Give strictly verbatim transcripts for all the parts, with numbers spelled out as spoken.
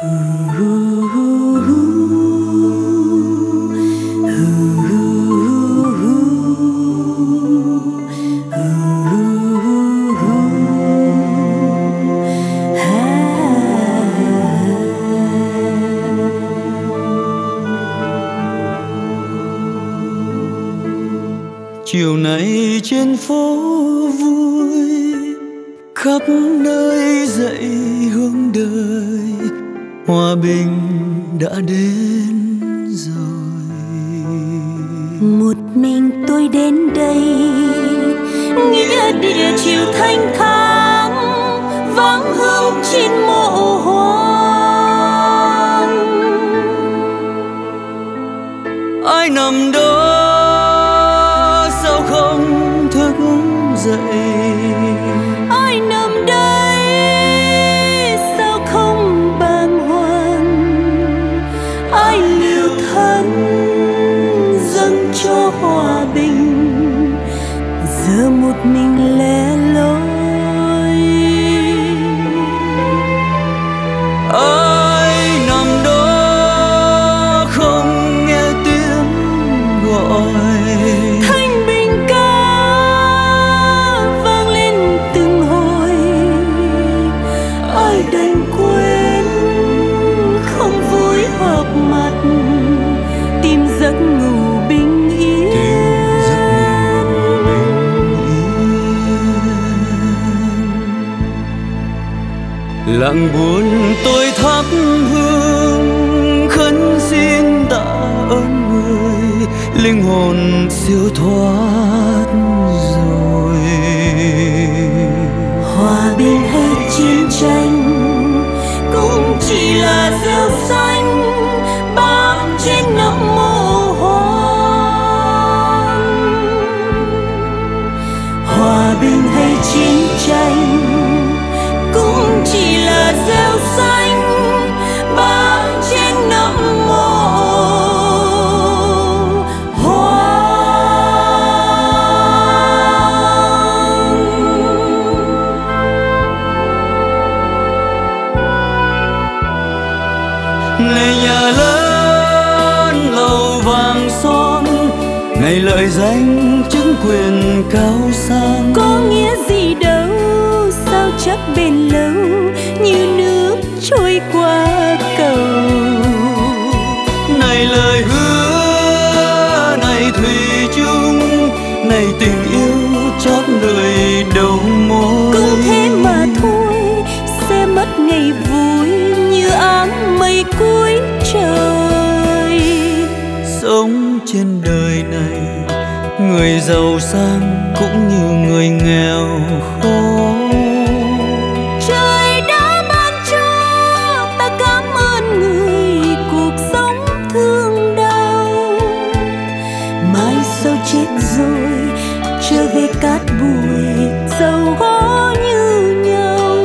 Chiều nay trên phố vui, khắp nơi dậy hướng đời, hòa bình đã đến rồi. Một mình tôi đến đây, nghĩa địa chiều thanh thang, vắng hương trên mộ hoang. Ai nằm đó sao không thức dậy? Ai nằm đây sao không bàng hoàng? Ai liều thân dâng cho hòa bình, giờ một mình lẻ loi. Ai nằm đó không nghe tiếng gọi? Thanh bình ca vang lên từng hồi. Ai đành quên không vui họp mặt, tìm giấc ngủ bình yên. Lặng buồn tôi thắp hương khấn xin tạ ơn người, linh hồn siêu thoát rồi. Hòa bình hay chiến tranh cũng chỉ là rêu xanh bám trên nấm mộ hoang. Hòa bình hay chiến tranh cũng chỉ là rêu xanh bám trên nấm mộ hoang. Này nhà lớn lầu vàng son, này lợi danh chứng quyền cao sang, Có nghĩa gì đâu sao chắc bền lâu như nước trôi qua cầu. này lời hứa, này thủy chung, này tình yêu chót đời đầu môi. Cũng thế mà thôi, sẽ mất ngày vui như áng mây cuối trời. Sống trên đời này, người giàu sang cũng như người nghèo khó. Trời đã ban cho ta cảm ơn người cuộc sống thương đau. Mai sau chết rồi trở về cát bụi giàu có như nhau.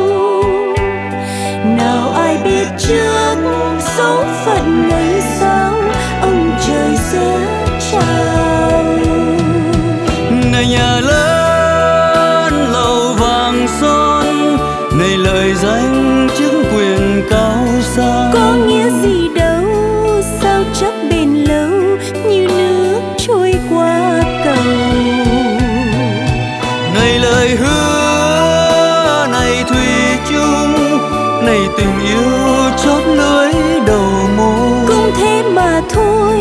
Nào ai biết trước số phận ngày sau ông trời sẽ trao. Này nhà lớn lầu vàng son, này lời danh chứng quyền cao sang, Có nghĩa gì đâu sao chắc bền lâu như nước trôi qua cầu. này lời hứa, này thủy chung, này tình yêu chót lưới đầu môi. Cũng thế mà thôi,